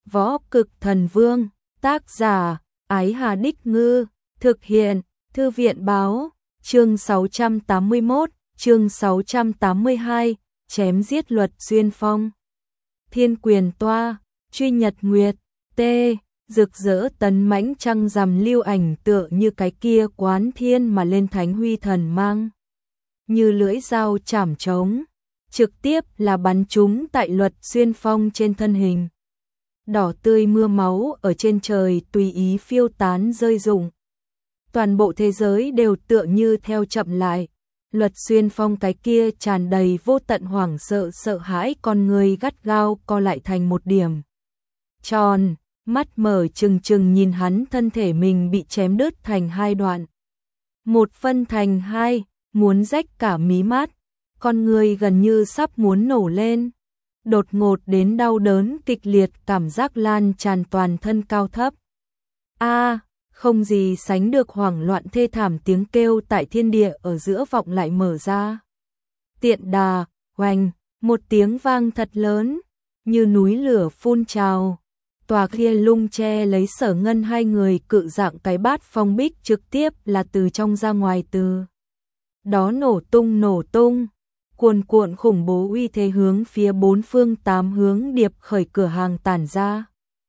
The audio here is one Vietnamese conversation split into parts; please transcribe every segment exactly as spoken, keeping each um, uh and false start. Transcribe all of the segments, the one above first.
Võ Cực Thần Vương, tác giả, Ái Hà Đích Ngư, thực hiện, Thư viện Báo, chương sáu trăm tám mươi mốt, chương sáu trăm tám mươi hai, chém giết Luật Xuyên Phong. Thiên Quyền Toa, Truy Nhật Nguyệt, T, rực rỡ tấn mãnh trăng rằm lưu ảnh tựa như cái kia quán thiên mà lên thánh huy thần mang. Như lưỡi dao chảm trống, trực tiếp là bắn trúng tại Luật Xuyên Phong trên thân hình. Đỏ tươi mưa máu ở trên trời tùy ý phiêu tán rơi rụng. Toàn bộ thế giới đều tựa như theo chậm lại. Luật Xuyên Phong cái kia tràn đầy vô tận hoảng sợ sợ hãi, con người gắt gao co lại thành một điểm tròn, mắt mở trừng trừng nhìn hắn thân thể mình bị chém đứt thành hai đoạn. Một phân thành hai, muốn rách cả mí mắt, con người gần như sắp muốn nổ lên. Đột ngột đến đau đớn kịch liệt cảm giác lan tràn toàn thân cao thấp. A, không gì sánh được hoảng loạn thê thảm tiếng kêu tại thiên địa ở giữa vọng lại mở ra. Tiện đà, oanh, một tiếng vang thật lớn, như núi lửa phun trào. Tòa kia lung che lấy Sở Ngân hai người cự dạng cái bát phong bích trực tiếp là từ trong ra ngoài, từ đó nổ tung nổ tung. Cuồn cuộn khủng bố uy thế hướng phía bốn phương tám hướng điệp khởi cửa hàng tản ra.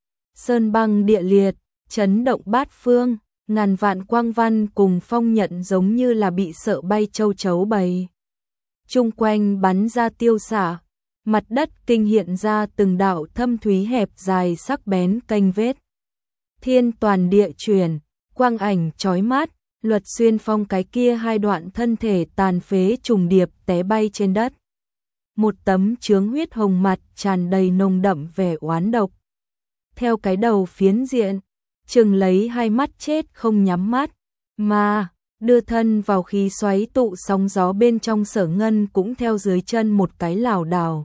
Sơn băng địa liệt, chấn động bát phương, ngàn vạn quang văn cùng phong nhận giống như là bị sợ bay châu chấu bầy. Chung quanh bắn ra tiêu xạ, mặt đất kinh hiện ra từng đạo thâm thúy hẹp dài sắc bén kênh vết. Thiên toàn địa chuyển, quang ảnh chói mắt. Luật Xuyên Phong cái kia hai đoạn thân thể tàn phế trùng điệp té bay trên đất. Một tấm chướng huyết hồng mặt tràn đầy nồng đậm vẻ oán độc. Theo cái đầu phiến diện, chừng lấy hai mắt chết không nhắm mắt, mà đưa thân vào khí xoáy tụ sóng gió bên trong Sở Ngân cũng theo dưới chân một cái lảo đảo.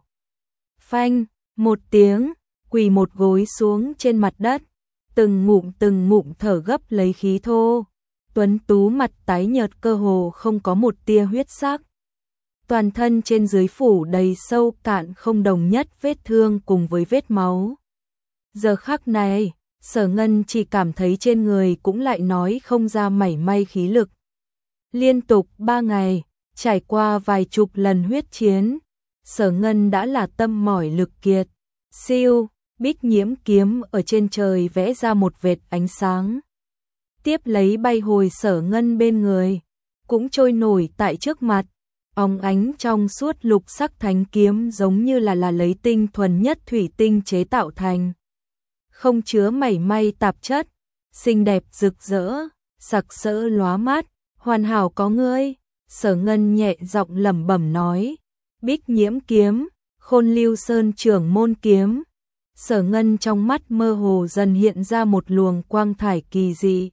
Phanh, một tiếng, quỳ một gối xuống trên mặt đất, từng ngụm từng ngụm thở gấp lấy khí thô. Tuấn tú mặt tái nhợt cơ hồ không có một tia huyết sắc. Toàn thân trên dưới phủ đầy sâu cạn không đồng nhất vết thương cùng với vết máu. Giờ khắc này, Sở Ngân chỉ cảm thấy trên người cũng lại nói không ra mảy may khí lực. Liên tục ba ngày, trải qua vài chục lần huyết chiến, Sở Ngân đã là tâm mỏi lực kiệt. Siêu, Bích Nhiễm kiếm ở trên trời vẽ ra một vệt ánh sáng. Tiếp lấy bay hồi Sở Ngân bên người, cũng trôi nổi tại trước mặt, óng ánh trong suốt lục sắc thánh kiếm giống như là là lấy tinh thuần nhất thủy tinh chế tạo thành, không chứa mảy may tạp chất, xinh đẹp rực rỡ, sặc sỡ lóa mắt, hoàn hảo có ngươi. Sở Ngân nhẹ giọng lẩm bẩm nói, Bích Nhiễm kiếm, Khôn Lưu Sơn trưởng môn kiếm. Sở Ngân trong mắt mơ hồ dần hiện ra một luồng quang thải kỳ dị.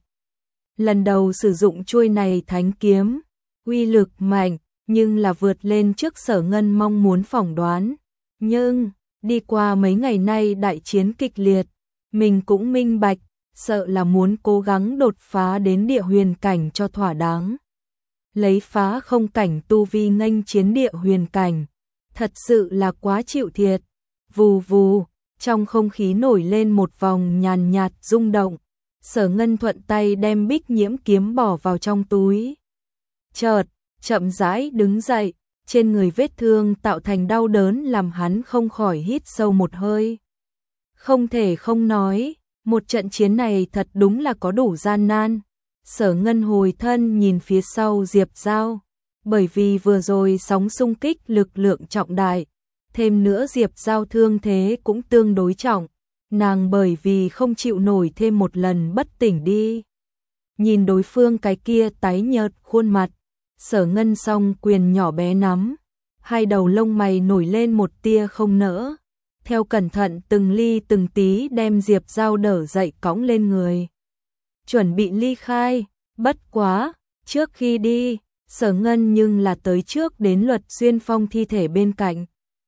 Lần đầu sử dụng chuôi này thánh kiếm, uy lực mạnh, nhưng là vượt lên trước Sở Ngân mong muốn phỏng đoán. Nhưng, đi qua mấy ngày nay đại chiến kịch liệt, mình cũng minh bạch, sợ là muốn cố gắng đột phá đến địa huyền cảnh cho thỏa đáng. Lấy phá không cảnh tu vi nghênh chiến địa huyền cảnh, thật sự là quá chịu thiệt. Vù vù, trong không khí nổi lên một vòng nhàn nhạt rung động. Sở Ngân thuận tay đem Bích Nhiễm kiếm bỏ vào trong túi. Chợt, chậm rãi đứng dậy, trên người vết thương tạo thành đau đớn làm hắn không khỏi hít sâu một hơi. Không thể không nói, một trận chiến này thật đúng là có đủ gian nan. Sở Ngân hồi thân nhìn phía sau Diệp Giao, bởi vì vừa rồi sóng xung kích lực lượng trọng đại, thêm nữa Diệp Giao thương thế cũng tương đối trọng. Nàng bởi vì không chịu nổi thêm một lần bất tỉnh đi. Nhìn đối phương cái kia tái nhợt khuôn mặt, Sở Ngân song quyền nhỏ bé nắm, hai đầu lông mày nổi lên một tia không nỡ. Theo cẩn thận từng ly từng tí đem Diệp Giao đỡ dậy cõng lên người. Chuẩn bị ly khai, bất quá, trước khi đi, Sở Ngân nhưng là tới trước đến Luật Xuyên Phong thi thể bên cạnh.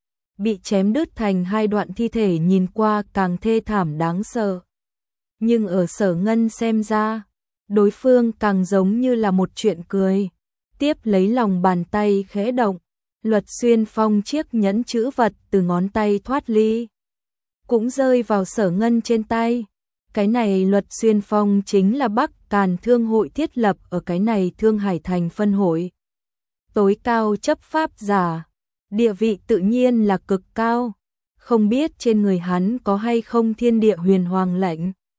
Bị chém đứt thành hai đoạn thi thể nhìn qua càng thê thảm đáng sợ. Nhưng ở Sở Ngân xem ra, đối phương càng giống như là một chuyện cười. Tiếp lấy lòng bàn tay khẽ động, Luật Xuyên Phong chiếc nhẫn chữ vật từ ngón tay thoát ly. cũng rơi vào Sở Ngân trên tay. Cái này Luật Xuyên Phong chính là Bắc Càn Thương hội thiết lập ở cái này Thương Hải Thành phân hội. Tối cao chấp pháp giả, địa vị tự nhiên là cực cao, không biết trên người hắn có hay không thiên địa huyền hoàng lệnh.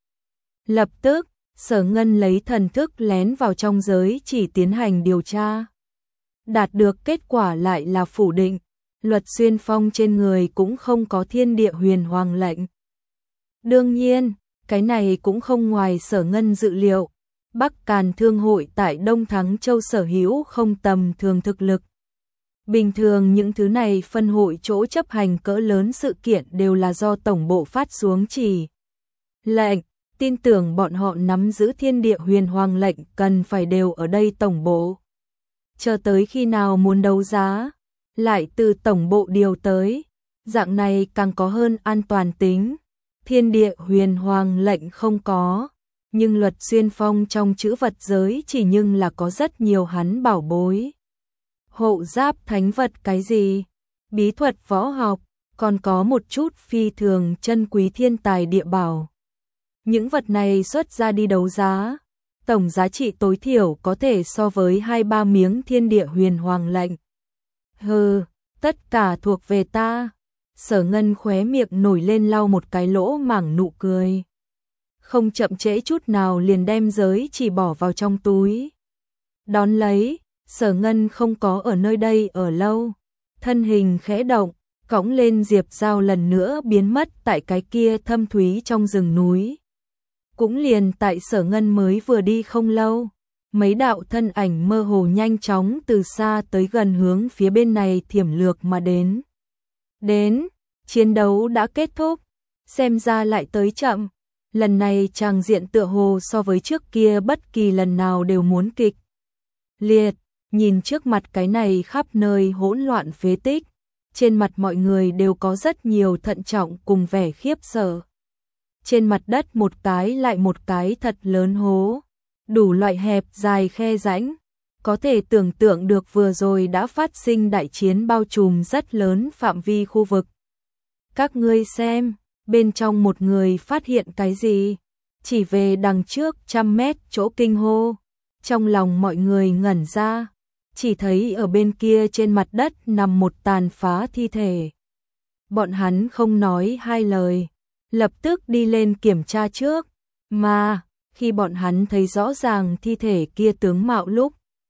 Lập tức, Sở Ngân lấy thần thức lén vào trong giới chỉ tiến hành điều tra. Đạt được kết quả lại là phủ định, Luật Xuyên Phong trên người cũng không có thiên địa huyền hoàng lệnh. Đương nhiên, cái này cũng không ngoài Sở Ngân dự liệu. Bắc Càn Thương hội tại Đông Thắng Châu sở hữu không tầm thường thực lực. Bình thường những thứ này phân hội chỗ chấp hành cỡ lớn sự kiện đều là do tổng bộ phát xuống chỉ lệnh, tin tưởng bọn họ nắm giữ thiên địa huyền hoàng lệnh cần phải đều ở đây tổng bộ. Chờ tới khi nào muốn đấu giá, lại từ tổng bộ điều tới, dạng này càng có hơn an toàn tính. Thiên địa huyền hoàng lệnh không có, nhưng Luật Xuyên Phong trong chữ vật giới chỉ nhưng là có rất nhiều hắn bảo bối. Hộ giáp thánh vật cái gì, bí thuật võ học, còn có một chút phi thường chân quý thiên tài địa bảo. Những vật này xuất ra đi đấu giá, tổng giá trị tối thiểu có thể so với hai ba miếng thiên địa huyền hoàng lệnh. Hừ, tất cả thuộc về ta. Sở Ngân khóe miệng nổi lên lau một cái lỗ mảng nụ cười. Không chậm trễ chút nào liền đem giới chỉ bỏ vào trong túi. Đón lấy, Sở Ngân không có ở nơi đây ở lâu. Thân hình khẽ động, cõng lên Diệp Giao lần nữa biến mất tại cái kia thâm thúy trong rừng núi. Cũng liền tại Sở Ngân mới vừa đi không lâu, mấy đạo thân ảnh mơ hồ nhanh chóng từ xa tới gần hướng phía bên này thiểm lược mà đến. Đến, chiến đấu đã kết thúc, xem ra lại tới chậm. Lần này tràng diện tựa hồ so với trước kia bất kỳ lần nào đều muốn kịch liệt. Nhìn trước mặt cái này khắp nơi hỗn loạn phế tích, trên mặt mọi người đều có rất nhiều thận trọng cùng vẻ khiếp sợ. Trên mặt đất một cái lại một cái thật lớn hố, đủ loại hẹp dài khe rãnh, có thể tưởng tượng được vừa rồi đã phát sinh đại chiến bao trùm rất lớn phạm vi khu vực. Các ngươi xem, bên trong một người phát hiện cái gì? Chỉ về đằng trước trăm mét chỗ kinh hô, trong lòng mọi người ngẩn ra, chỉ thấy ở bên kia trên mặt đất nằm một tàn phá thi thể. Bọn hắn không nói hai lời, lập tức đi lên kiểm tra trước, mà khi bọn hắn thấy rõ ràng thi thể kia tướng mạo lúc,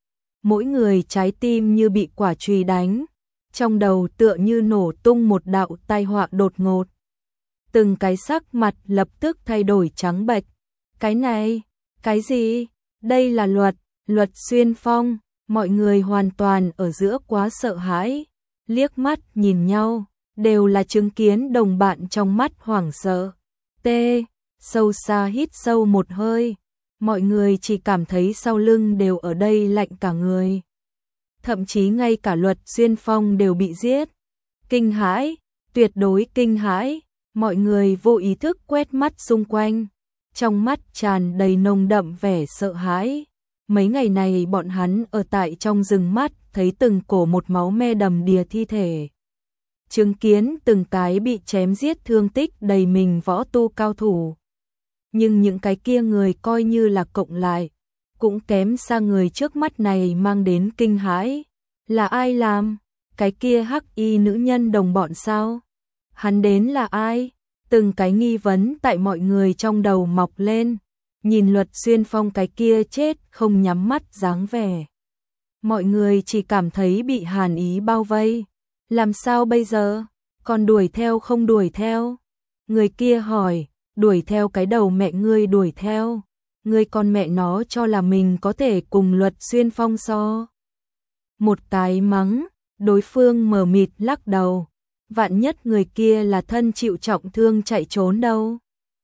mỗi người trái tim như bị quả chùy đánh, trong đầu tựa như nổ tung một đạo tai họa đột ngột. Từng cái sắc mặt lập tức thay đổi trắng bệch. Cái này, cái gì? Đây là luật, Luật Xuyên Phong. Mọi người hoàn toàn ở giữa quá sợ hãi, liếc mắt nhìn nhau, đều là chứng kiến đồng bạn trong mắt hoảng sợ. Tê, sâu xa hít sâu một hơi, mọi người chỉ cảm thấy sau lưng đều ở đây lạnh cả người. Thậm chí ngay cả Luật Xuyên Phong đều bị giết. Kinh hãi, tuyệt đối kinh hãi, mọi người vô ý thức quét mắt xung quanh, trong mắt tràn đầy nồng đậm vẻ sợ hãi. Mấy ngày này bọn hắn ở tại trong rừng mắt thấy từng cổ một máu me đầm đìa thi thể. Chứng kiến từng cái bị chém giết thương tích đầy mình võ tu cao thủ. Nhưng những cái kia người coi như là cộng lại, cũng kém xa người trước mắt này mang đến kinh hãi. Là ai làm? Cái kia hắc y nữ nhân đồng bọn sao? Hắn đến là ai? Từng cái nghi vấn tại mọi người trong đầu mọc lên. Nhìn Luật Xuyên Phong cái kia chết không nhắm mắt dáng vẻ. Mọi người chỉ cảm thấy bị hàn ý bao vây. Làm sao bây giờ? Còn đuổi theo không đuổi theo? Người kia hỏi, đuổi theo cái đầu mẹ ngươi đuổi theo. Ngươi con mẹ nó cho là mình có thể cùng Luật Xuyên Phong so. Một cái mắng, đối phương mờ mịt lắc đầu. Vạn nhất người kia là thân chịu trọng thương chạy trốn đâu.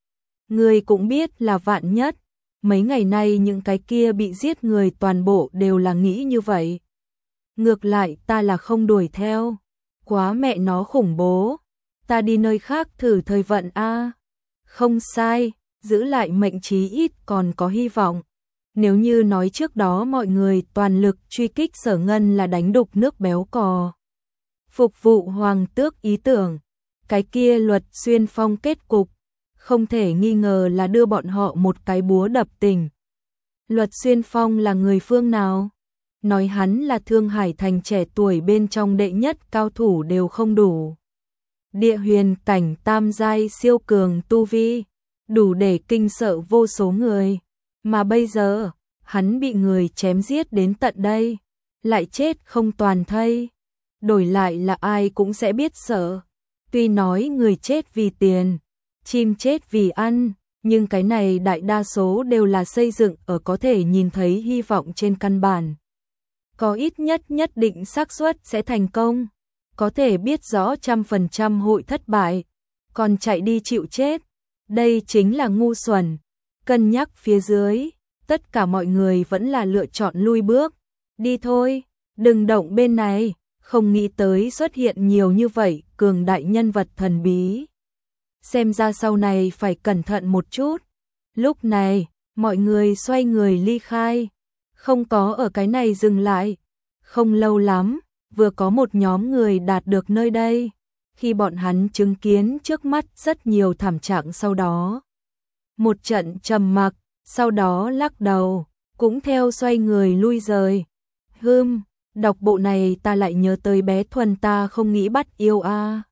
Người cũng biết là vạn nhất, mấy ngày nay những cái kia bị giết người toàn bộ đều là nghĩ như vậy. Ngược lại ta là không đuổi theo, quá mẹ nó khủng bố, ta đi nơi khác thử thời vận a. Không sai, giữ lại mệnh chí ít còn có hy vọng. Nếu như nói trước đó mọi người toàn lực truy kích Sở Ngân là đánh đục nước béo cò, phục vụ hoàng tước ý tưởng, Cái kia Luật Xuyên Phong kết cục, không thể nghi ngờ là đưa bọn họ một cái búa đập tỉnh. Luật Xuyên Phong là người phương nào? Nói hắn là Thương Hải Thành trẻ tuổi bên trong đệ nhất cao thủ đều không đủ. Địa huyền cảnh tam giai siêu cường tu vi, đủ để kinh sợ vô số người. Mà bây giờ, hắn bị người chém giết đến tận đây, lại chết không toàn thây. Đổi lại là ai cũng sẽ biết sợ. Tuy nói người chết vì tiền, chim chết vì ăn, nhưng cái này đại đa số đều là xây dựng ở có thể nhìn thấy hy vọng trên căn bản. Có ít nhất nhất định xác suất sẽ thành công, có thể biết rõ trăm phần trăm hội thất bại, còn chạy đi chịu chết. Đây chính là ngu xuẩn. Cân nhắc phía dưới, tất cả mọi người vẫn là lựa chọn lui bước. Đi thôi, đừng động bên này, không nghĩ tới xuất hiện nhiều như vậy cường đại nhân vật thần bí. Xem ra sau này phải cẩn thận một chút. Lúc này, mọi người xoay người ly khai, không có ở cái này dừng lại. Không lâu lắm, vừa có một nhóm người đạt được nơi đây. Khi bọn hắn chứng kiến trước mắt rất nhiều thảm trạng sau đó. Một trận trầm mặc, sau đó lắc đầu, cũng theo xoay người lui rời. Hừm, đọc bộ này ta lại nhớ tới bé Thuần ta không nghĩ bắt yêu a.